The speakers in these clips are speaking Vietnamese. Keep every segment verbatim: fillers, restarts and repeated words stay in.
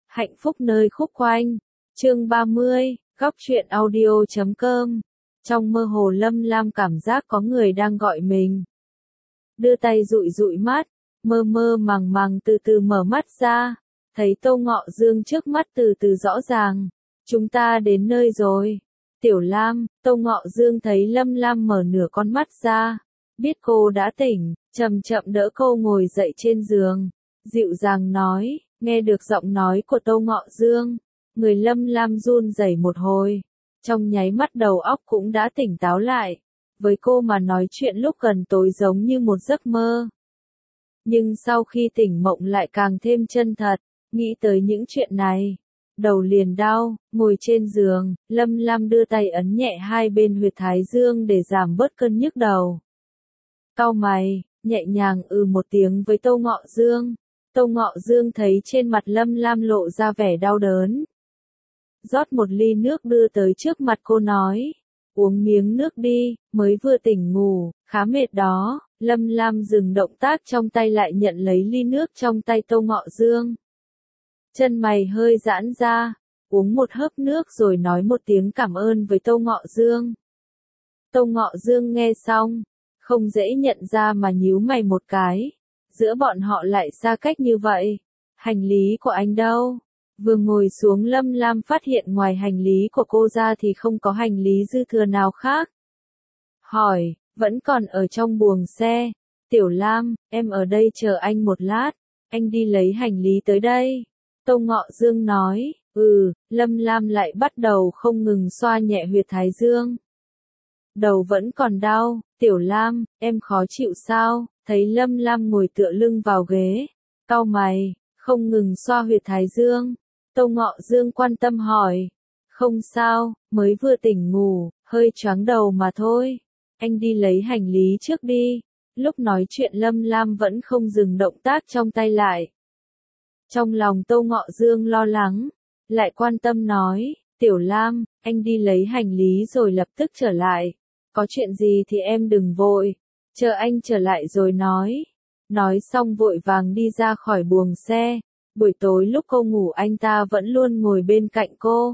Hạnh phúc nơi khúc quanh. Chương ba mươi, góc truyện audio chấm com. Trong mơ hồ Lâm Lam cảm giác có người đang gọi mình. Đưa tay dụi dụi mắt, mơ mơ màng màng từ từ mở mắt ra, thấy Tô Ngọ Dương trước mắt từ từ rõ ràng. Chúng ta đến nơi rồi. Tiểu Lam, Tô Ngọ Dương thấy Lâm Lam mở nửa con mắt ra, biết cô đã tỉnh, chậm chậm đỡ cô ngồi dậy trên giường, dịu dàng nói. Nghe được giọng nói của Tô Ngọ Dương, người Lâm Lam run rẩy một hồi, trong nháy mắt đầu óc cũng đã tỉnh táo lại. Với cô mà nói chuyện lúc gần tối giống như một giấc mơ. Nhưng sau khi tỉnh mộng lại càng thêm chân thật, nghĩ tới những chuyện này, đầu liền đau, ngồi trên giường, Lâm Lam đưa tay ấn nhẹ hai bên huyệt thái dương để giảm bớt cơn nhức đầu. Cau mày, nhẹ nhàng ừ một tiếng với Tô Ngọ Dương. Tô Ngọ Dương thấy trên mặt Lâm Lam lộ ra vẻ đau đớn. Rót một ly nước đưa tới trước mặt cô nói, uống miếng nước đi, mới vừa tỉnh ngủ, khá mệt đó. Lâm Lam dừng động tác trong tay lại nhận lấy ly nước trong tay Tô Ngọ Dương. Chân mày hơi giãn ra, uống một hớp nước rồi nói một tiếng cảm ơn với Tô Ngọ Dương. Tô Ngọ Dương nghe xong, không dễ nhận ra mà nhíu mày một cái. Giữa bọn họ lại xa cách như vậy. Hành lý của anh đâu? Vừa ngồi xuống Lâm Lam phát hiện ngoài hành lý của cô ra thì không có hành lý dư thừa nào khác. Hỏi, vẫn còn ở trong buồng xe. Tiểu Lam, em ở đây chờ anh một lát, anh đi lấy hành lý tới đây. Tô Ngọ Dương nói, ừ, Lâm Lam lại bắt đầu không ngừng xoa nhẹ huyệt thái dương. Đầu vẫn còn đau, Tiểu Lam, em khó chịu sao? Thấy Lâm Lam ngồi tựa lưng vào ghế, cau mày, không ngừng xoa huyệt thái dương. Tô Ngọ Dương quan tâm hỏi, không sao, mới vừa tỉnh ngủ, hơi choáng đầu mà thôi. Anh đi lấy hành lý trước đi. Lúc nói chuyện Lâm Lam vẫn không dừng động tác trong tay lại. Trong lòng Tô Ngọ Dương lo lắng, lại quan tâm nói, Tiểu Lam, anh đi lấy hành lý rồi lập tức trở lại. Có chuyện gì thì em đừng vội. Chờ anh trở lại rồi nói. Nói xong vội vàng đi ra khỏi buồng xe. Buổi tối lúc cô ngủ anh ta vẫn luôn ngồi bên cạnh cô.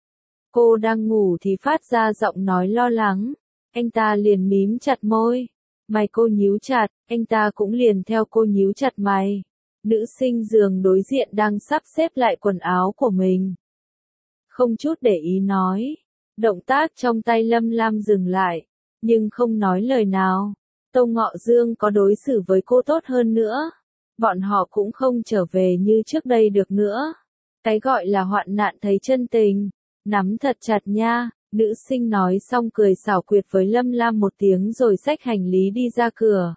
Cô đang ngủ thì phát ra giọng nói lo lắng. Anh ta liền mím chặt môi. Mày cô nhíu chặt, anh ta cũng liền theo cô nhíu chặt mày. Nữ sinh giường đối diện đang sắp xếp lại quần áo của mình. Không chút để ý nói. Động tác trong tay Lâm Lam dừng lại, nhưng không nói lời nào. Tô Ngọ Dương có đối xử với cô tốt hơn nữa, bọn họ cũng không trở về như trước đây được nữa. Cái gọi là hoạn nạn thấy chân tình, nắm thật chặt nha. Nữ sinh nói xong cười xảo quyệt với Lâm Lam một tiếng rồi xách hành lý đi ra cửa.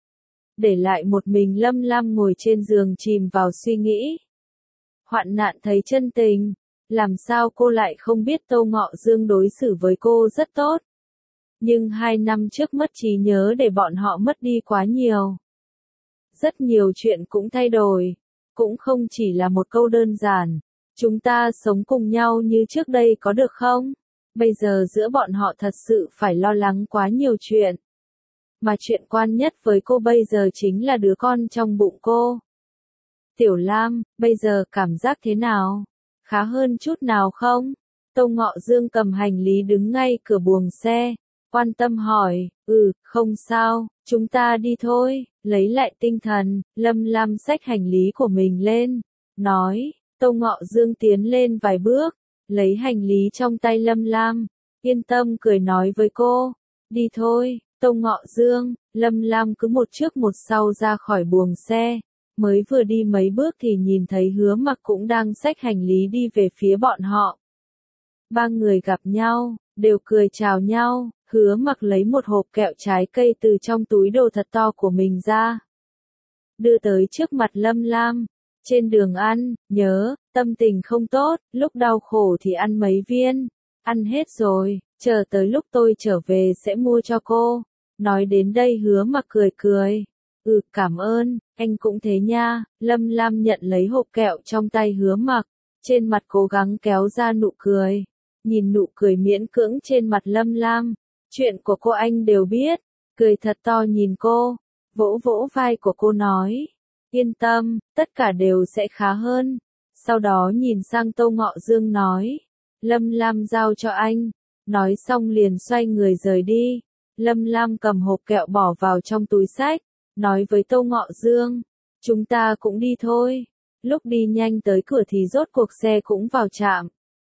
Để lại một mình Lâm Lam ngồi trên giường chìm vào suy nghĩ. Hoạn nạn thấy chân tình, làm sao cô lại không biết Tô Ngọ Dương đối xử với cô rất tốt. Nhưng hai năm trước mất trí nhớ để bọn họ mất đi quá nhiều. Rất nhiều chuyện cũng thay đổi. Cũng không chỉ là một câu đơn giản. Chúng ta sống cùng nhau như trước đây có được không? Bây giờ giữa bọn họ thật sự phải lo lắng quá nhiều chuyện. Mà chuyện quan nhất với cô bây giờ chính là đứa con trong bụng cô. Tiểu Lam, bây giờ cảm giác thế nào? Khá hơn chút nào không? Tô Ngọ Dương cầm hành lý đứng ngay cửa buồng xe. Quan tâm hỏi, ừ, không sao, chúng ta đi thôi. Lấy lại tinh thần, Lâm Lam xách hành lý của mình lên. Nói, Tô Ngọ Dương tiến lên vài bước, lấy hành lý trong tay Lâm Lam. Yên tâm cười nói với cô, đi thôi. Tô Ngọ Dương, Lâm Lam cứ một trước một sau ra khỏi buồng xe. Mới vừa đi mấy bước thì nhìn thấy Hứa Mặc cũng đang xách hành lý đi về phía bọn họ. Ba người gặp nhau, đều cười chào nhau. Hứa Mặc lấy một hộp kẹo trái cây từ trong túi đồ thật to của mình ra. Đưa tới trước mặt Lâm Lam. Trên đường ăn, nhớ, tâm tình không tốt, lúc đau khổ thì ăn mấy viên. Ăn hết rồi, chờ tới lúc tôi trở về sẽ mua cho cô. Nói đến đây Hứa Mặc cười cười. Ừ, cảm ơn, anh cũng thế nha. Lâm Lam nhận lấy hộp kẹo trong tay Hứa Mặc. Trên mặt cố gắng kéo ra nụ cười. Nhìn nụ cười miễn cưỡng trên mặt Lâm Lam. Chuyện của cô anh đều biết. Cười thật to nhìn cô. Vỗ vỗ vai của cô nói. Yên tâm, tất cả đều sẽ khá hơn. Sau đó nhìn sang Tô Ngọ Dương nói, Lâm Lam giao cho anh. Nói xong liền xoay người rời đi. Lâm Lam cầm hộp kẹo bỏ vào trong túi xách, nói với Tô Ngọ Dương, chúng ta cũng đi thôi. Lúc đi nhanh tới cửa thì rốt cuộc xe cũng vào trạm.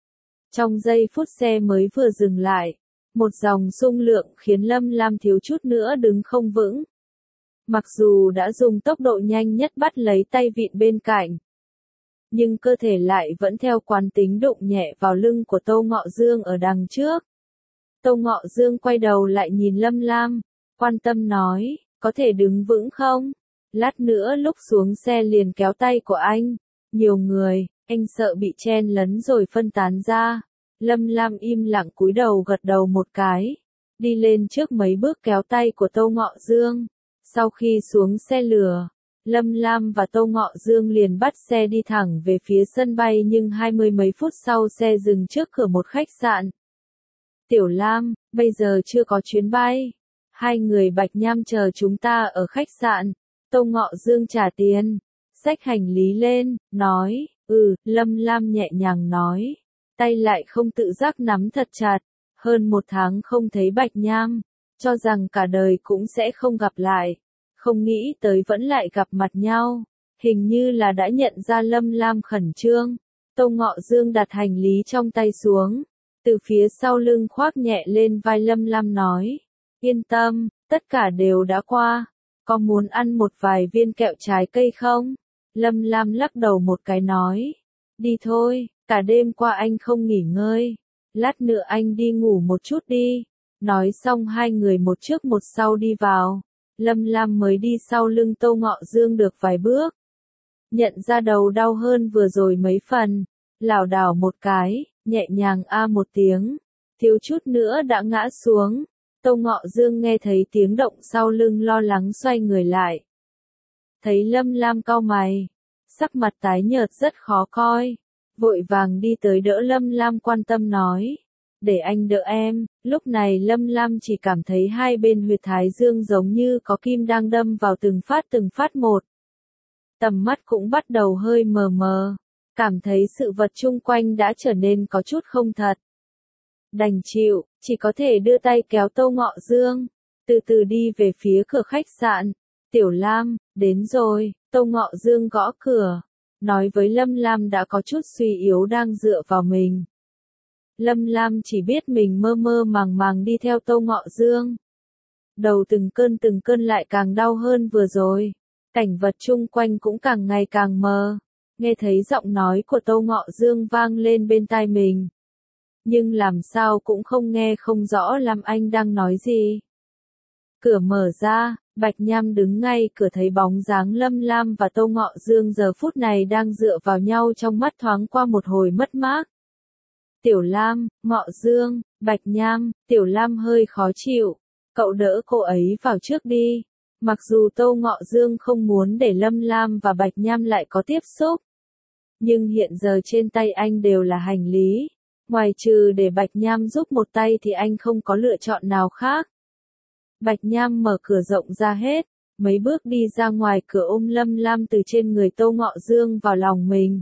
Trong giây phút xe mới vừa dừng lại, một dòng xung lượng khiến Lâm Lam thiếu chút nữa đứng không vững. Mặc dù đã dùng tốc độ nhanh nhất bắt lấy tay vịn bên cạnh, nhưng cơ thể lại vẫn theo quán tính đụng nhẹ vào lưng của Tô Ngọ Dương ở đằng trước. Tô Ngọ Dương quay đầu lại nhìn Lâm Lam, quan tâm nói, có thể đứng vững không? Lát nữa lúc xuống xe liền kéo tay của anh. Nhiều người, anh sợ bị chen lấn rồi phân tán ra. Lâm Lam im lặng cúi đầu gật đầu một cái, đi lên trước mấy bước kéo tay của Tô Ngọ Dương. Sau khi xuống xe lửa, Lâm Lam và Tô Ngọ Dương liền bắt xe đi thẳng về phía sân bay, nhưng hai mươi mấy phút sau xe dừng trước cửa một khách sạn. Tiểu Lam, bây giờ chưa có chuyến bay. Hai người Bạch Nham chờ chúng ta ở khách sạn. Tô Ngọ Dương trả tiền, xách hành lý lên, nói, ừ, Lâm Lam nhẹ nhàng nói, tay lại không tự giác nắm thật chặt. Hơn một tháng không thấy Bạch Nham, cho rằng cả đời cũng sẽ không gặp lại. Không nghĩ tới vẫn lại gặp mặt nhau, hình như là đã nhận ra Lâm Lam khẩn trương. Tô Ngọ Dương đặt hành lý trong tay xuống, từ phía sau lưng khoác nhẹ lên vai Lâm Lam nói, yên tâm, tất cả đều đã qua, có muốn ăn một vài viên kẹo trái cây không? Lâm Lam lắc đầu một cái nói, đi thôi, cả đêm qua anh không nghỉ ngơi, lát nữa anh đi ngủ một chút đi. Nói xong hai người một trước một sau đi vào. Lâm Lam mới đi sau lưng Tô Ngọ Dương được vài bước, nhận ra đầu đau hơn vừa rồi mấy phần, lảo đảo một cái, nhẹ nhàng a một tiếng, thiếu chút nữa đã ngã xuống. Tô Ngọ Dương nghe thấy tiếng động sau lưng lo lắng xoay người lại. Thấy Lâm Lam cau mày, sắc mặt tái nhợt rất khó coi, vội vàng đi tới đỡ Lâm Lam quan tâm nói, để anh đỡ em. Lúc này Lâm Lam chỉ cảm thấy hai bên huyệt thái dương giống như có kim đang đâm vào từng phát từng phát một. Tầm mắt cũng bắt đầu hơi mờ mờ, cảm thấy sự vật chung quanh đã trở nên có chút không thật. Đành chịu, chỉ có thể đưa tay kéo Tô Ngọ Dương, từ từ đi về phía cửa khách sạn. Tiểu Lam, đến rồi. Tô Ngọ Dương gõ cửa, nói với Lâm Lam đã có chút suy yếu đang dựa vào mình. Lâm Lam chỉ biết mình mơ mơ màng màng đi theo Tô Ngọ Dương. Đầu từng cơn từng cơn lại càng đau hơn vừa rồi. Cảnh vật chung quanh cũng càng ngày càng mờ. Nghe thấy giọng nói của Tô Ngọ Dương vang lên bên tai mình, nhưng làm sao cũng không nghe không rõ Lam Anh đang nói gì. Cửa mở ra, Bạch Nham đứng ngay cửa thấy bóng dáng Lâm Lam và Tô Ngọ Dương giờ phút này đang dựa vào nhau, trong mắt thoáng qua một hồi mất mát. Tiểu Lam, Ngọ Dương, Bạch Nham. Tiểu Lam hơi khó chịu, cậu đỡ cô ấy vào trước đi. Mặc dù Tô Ngọ Dương không muốn để Lâm Lam và Bạch Nham lại có tiếp xúc, nhưng hiện giờ trên tay anh đều là hành lý. Ngoài trừ để Bạch Nham giúp một tay thì anh không có lựa chọn nào khác. Bạch Nham mở cửa rộng ra hết, mấy bước đi ra ngoài cửa ôm Lâm Lam từ trên người Tô Ngọ Dương vào lòng mình.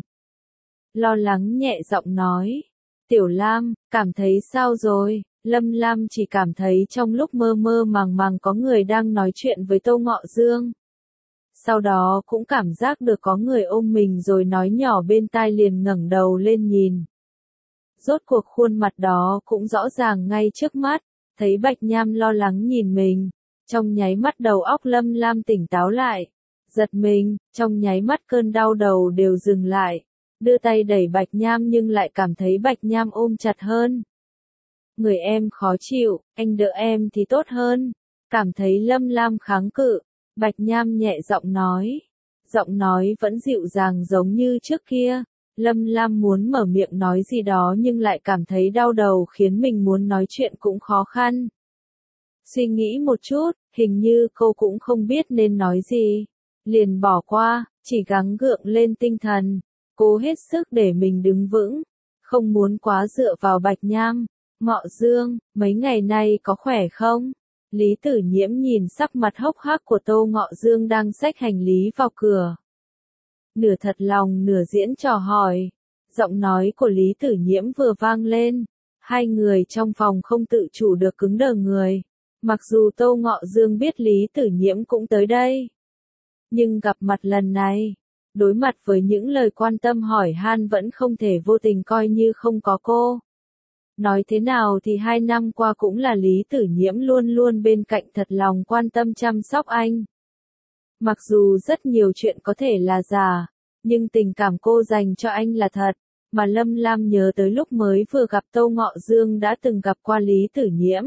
Lo lắng nhẹ giọng nói, Tiểu Lam, cảm thấy sao rồi? Lâm Lam chỉ cảm thấy trong lúc mơ mơ màng màng có người đang nói chuyện với Tô Ngọ Dương. Sau đó cũng cảm giác được có người ôm mình rồi nói nhỏ bên tai, liền ngẩng đầu lên nhìn. Rốt cuộc khuôn mặt đó cũng rõ ràng ngay trước mắt, thấy Bạch Nham lo lắng nhìn mình. Trong nháy mắt đầu óc Lâm Lam tỉnh táo lại, giật mình, trong nháy mắt cơn đau đầu đều dừng lại. Đưa tay đẩy Bạch Nham nhưng lại cảm thấy Bạch Nham ôm chặt hơn. Người em khó chịu, anh đỡ em thì tốt hơn. Cảm thấy Lâm Lam kháng cự, Bạch Nham nhẹ giọng nói. Giọng nói vẫn dịu dàng giống như trước kia. Lâm Lam muốn mở miệng nói gì đó nhưng lại cảm thấy đau đầu khiến mình muốn nói chuyện cũng khó khăn. Suy nghĩ một chút, hình như cô cũng không biết nên nói gì. Liền bỏ qua, chỉ gắng gượng lên tinh thần, cố hết sức để mình đứng vững, không muốn quá dựa vào Bạch Nham. Ngọ Dương, mấy ngày nay có khỏe không? Lý Tử Nhiễm nhìn sắc mặt hốc hác của Tô Ngọ Dương đang xách hành lý vào cửa. nửa thật lòng nửa diễn trò hỏi. Giọng nói của Lý Tử Nhiễm vừa vang lên, hai người trong phòng không tự chủ được cứng đờ người. Mặc dù Tô Ngọ Dương biết Lý Tử Nhiễm cũng tới đây, nhưng gặp mặt lần này, đối mặt với những lời quan tâm hỏi han vẫn không thể vô tình coi như không có cô. Nói thế nào thì hai năm qua cũng là Lý Tử Nhiễm luôn luôn bên cạnh thật lòng quan tâm chăm sóc anh. Mặc dù rất nhiều chuyện có thể là giả, nhưng tình cảm cô dành cho anh là thật, mà Lâm Lam nhớ tới lúc mới vừa gặp Tô Ngọ Dương đã từng gặp qua Lý Tử Nhiễm.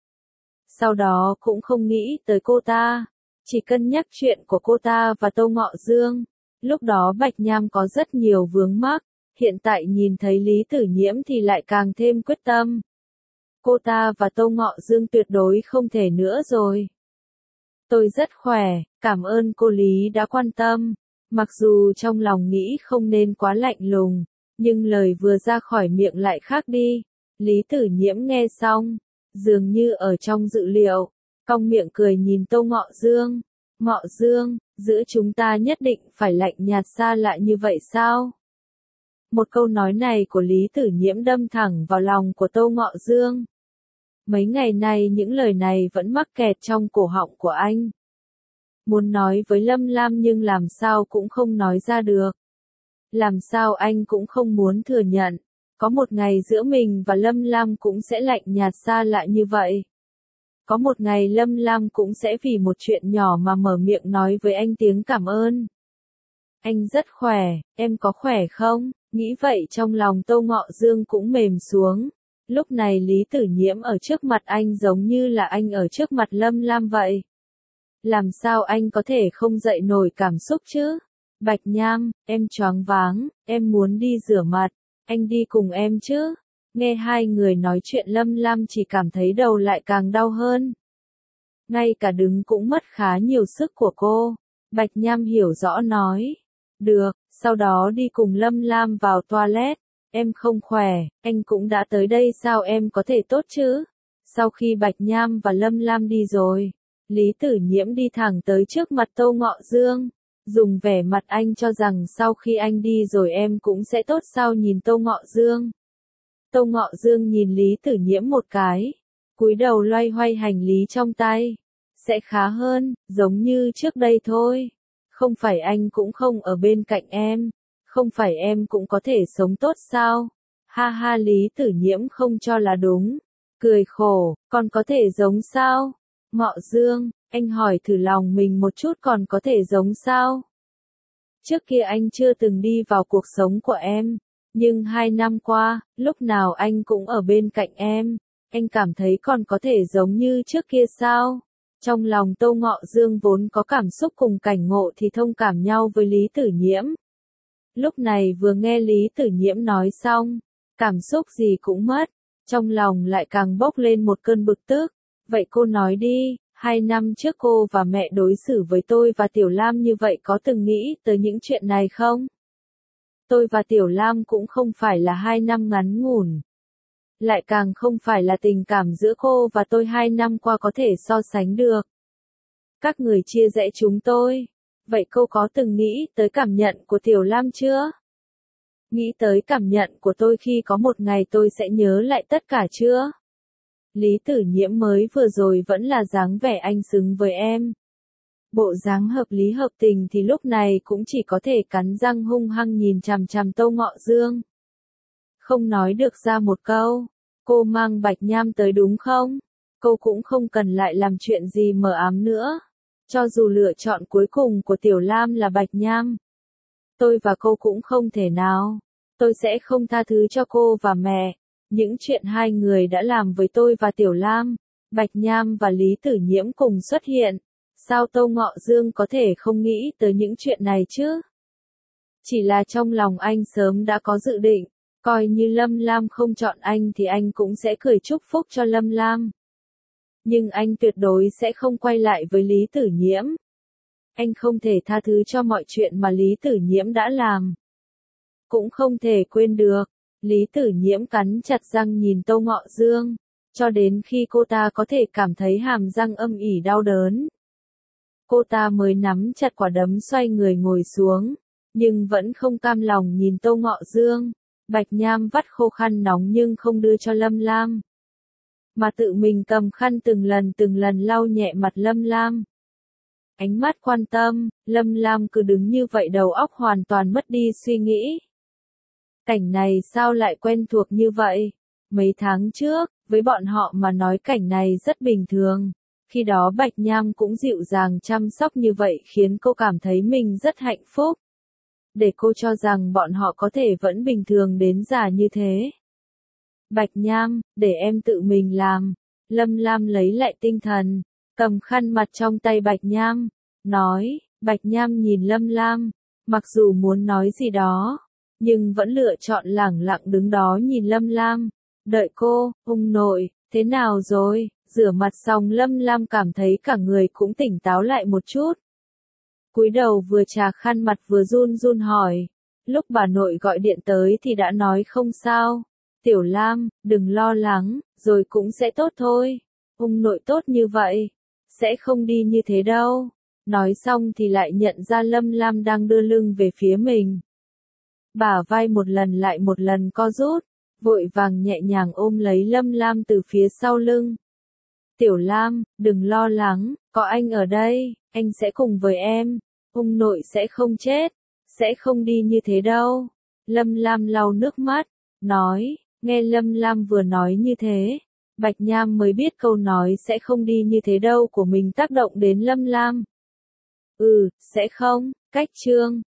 Sau đó cũng không nghĩ tới cô ta, chỉ cân nhắc chuyện của cô ta và Tô Ngọ Dương. Lúc đó Bạch Nham có rất nhiều vướng mắc, hiện tại nhìn thấy Lý Tử Nhiễm thì lại càng thêm quyết tâm. Cô ta và Tô Ngọ Dương tuyệt đối không thể nữa rồi. Tôi rất khỏe, cảm ơn cô Lý đã quan tâm. Mặc dù trong lòng nghĩ không nên quá lạnh lùng, nhưng lời vừa ra khỏi miệng lại khác đi. Lý Tử Nhiễm nghe xong, dường như ở trong dự liệu, cong miệng cười nhìn Tô Ngọ Dương. Ngọ Dương, giữa chúng ta nhất định phải lạnh nhạt xa lạ như vậy sao? Một câu nói này của Lý Tử Nhiễm đâm thẳng vào lòng của Tô Ngọ Dương. Mấy ngày nay những lời này vẫn mắc kẹt trong cổ họng của anh. Muốn nói với Lâm Lam nhưng làm sao cũng không nói ra được. Làm sao anh cũng không muốn thừa nhận, có một ngày giữa mình và Lâm Lam cũng sẽ lạnh nhạt xa lạ như vậy. Có một ngày Lâm Lam cũng sẽ vì một chuyện nhỏ mà mở miệng nói với anh tiếng cảm ơn. Anh rất khỏe, em có khỏe không? Nghĩ vậy trong lòng Tô Ngọ Dương cũng mềm xuống. Lúc này Lý Tử Nhiễm ở trước mặt anh giống như là anh ở trước mặt Lâm Lam vậy. Làm sao anh có thể không dậy nổi cảm xúc chứ? Bạch Nham, em choáng váng, em muốn đi rửa mặt, anh đi cùng em chứ? Nghe hai người nói chuyện Lâm Lam chỉ cảm thấy đầu lại càng đau hơn. Ngay cả đứng cũng mất khá nhiều sức của cô. Bạch Nham hiểu rõ nói. Được, sau đó đi cùng Lâm Lam vào toilet. Em không khỏe, anh cũng đã tới đây sao em có thể tốt chứ? Sau khi Bạch Nham và Lâm Lam đi rồi, Lý Tử Nhiễm đi thẳng tới trước mặt Tô Ngọ Dương. Dùng vẻ mặt anh cho rằng sau khi anh đi rồi em cũng sẽ tốt sao nhìn Tô Ngọ Dương. Tô Ngọ Dương nhìn Lý Tử Nhiễm một cái, cúi đầu loay hoay hành lý trong tay. Sẽ khá hơn, giống như trước đây thôi. Không phải anh cũng không ở bên cạnh em, không phải em cũng có thể sống tốt sao? Ha ha Lý Tử Nhiễm không cho là đúng, cười khổ, còn có thể giống sao? Ngọ Dương, anh hỏi thử lòng mình một chút còn có thể giống sao? Trước kia anh chưa từng đi vào cuộc sống của em. Nhưng hai năm qua, lúc nào anh cũng ở bên cạnh em, anh cảm thấy còn có thể giống như trước kia sao? Trong lòng Tô Ngọ Dương vốn có cảm xúc cùng cảnh ngộ thì thông cảm nhau với Lý Tử Nhiễm. Lúc này vừa nghe Lý Tử Nhiễm nói xong, cảm xúc gì cũng mất, trong lòng lại càng bốc lên một cơn bực tức. Vậy cô nói đi, hai năm trước cô và mẹ đối xử với tôi và Tiểu Lam như vậy có từng nghĩ tới những chuyện này không? Tôi và Tiểu Lam cũng không phải là hai năm ngắn ngủn. Lại càng không phải là tình cảm giữa cô và tôi hai năm qua có thể so sánh được. Các người chia rẽ chúng tôi. Vậy cô có từng nghĩ tới cảm nhận của Tiểu Lam chưa? Nghĩ tới cảm nhận của tôi khi có một ngày tôi sẽ nhớ lại tất cả chưa? Lý Tử Nhiễm mới vừa rồi vẫn là dáng vẻ anh xứng với em. Bộ dáng hợp lý hợp tình thì lúc này cũng chỉ có thể cắn răng hung hăng nhìn chằm chằm Tô Ngọ Dương. Không nói được ra một câu, cô mang Bạch Nham tới đúng không? Cô cũng không cần lại làm chuyện gì mờ ám nữa. Cho dù lựa chọn cuối cùng của Tiểu Lam là Bạch Nham, tôi và cô cũng không thể nào. Tôi sẽ không tha thứ cho cô và mẹ. Những chuyện hai người đã làm với tôi và Tiểu Lam, Bạch Nham và Lý Tử Nhiễm cùng xuất hiện. Sao Tô Ngọ Dương có thể không nghĩ tới những chuyện này chứ? Chỉ là trong lòng anh sớm đã có dự định, coi như Lâm Lam không chọn anh thì anh cũng sẽ cười chúc phúc cho Lâm Lam. Nhưng anh tuyệt đối sẽ không quay lại với Lý Tử Nhiễm. Anh không thể tha thứ cho mọi chuyện mà Lý Tử Nhiễm đã làm. Cũng không thể quên được. Lý Tử Nhiễm cắn chặt răng nhìn Tô Ngọ Dương, cho đến khi cô ta có thể cảm thấy hàm răng âm ỉ đau đớn. Cô ta mới nắm chặt quả đấm xoay người ngồi xuống, nhưng vẫn không cam lòng nhìn Tô Ngọ Dương. Bạch Nham vắt khô khăn nóng nhưng không đưa cho Lâm Lam, mà tự mình cầm khăn từng lần từng lần lau nhẹ mặt Lâm Lam. Ánh mắt quan tâm, Lâm Lam cứ đứng như vậy đầu óc hoàn toàn mất đi suy nghĩ. Cảnh này sao lại quen thuộc như vậy? Mấy tháng trước, với bọn họ mà nói cảnh này rất bình thường. Khi đó Bạch Nham cũng dịu dàng chăm sóc như vậy khiến cô cảm thấy mình rất hạnh phúc. Để cô cho rằng bọn họ có thể vẫn bình thường đến già như thế. Bạch Nham, để em tự mình làm. Lâm Lam lấy lại tinh thần, cầm khăn mặt trong tay Bạch Nham, nói. Bạch Nham nhìn Lâm Lam, mặc dù muốn nói gì đó, nhưng vẫn lựa chọn lẳng lặng đứng đó nhìn Lâm Lam. Đợi cô, ông nội, thế nào rồi? Rửa mặt xong Lâm Lam cảm thấy cả người cũng tỉnh táo lại một chút. Cúi đầu vừa chà khăn mặt vừa run run hỏi. Lúc bà nội gọi điện tới thì đã nói không sao. Tiểu Lam, đừng lo lắng, rồi cũng sẽ tốt thôi. Ông nội tốt như vậy, sẽ không đi như thế đâu. Nói xong thì lại nhận ra Lâm Lam đang đưa lưng về phía mình. Bả vai một lần lại một lần co rút, vội vàng nhẹ nhàng ôm lấy Lâm Lam từ phía sau lưng. Tiểu Lam, đừng lo lắng, có anh ở đây, anh sẽ cùng với em. Ông nội sẽ không chết, sẽ không đi như thế đâu. Lâm Lam lau nước mắt, nói. Nghe Lâm Lam vừa nói như thế, Bạch Nham mới biết câu nói sẽ không đi như thế đâu của mình tác động đến Lâm Lam. Ừ, sẽ không, cách chương.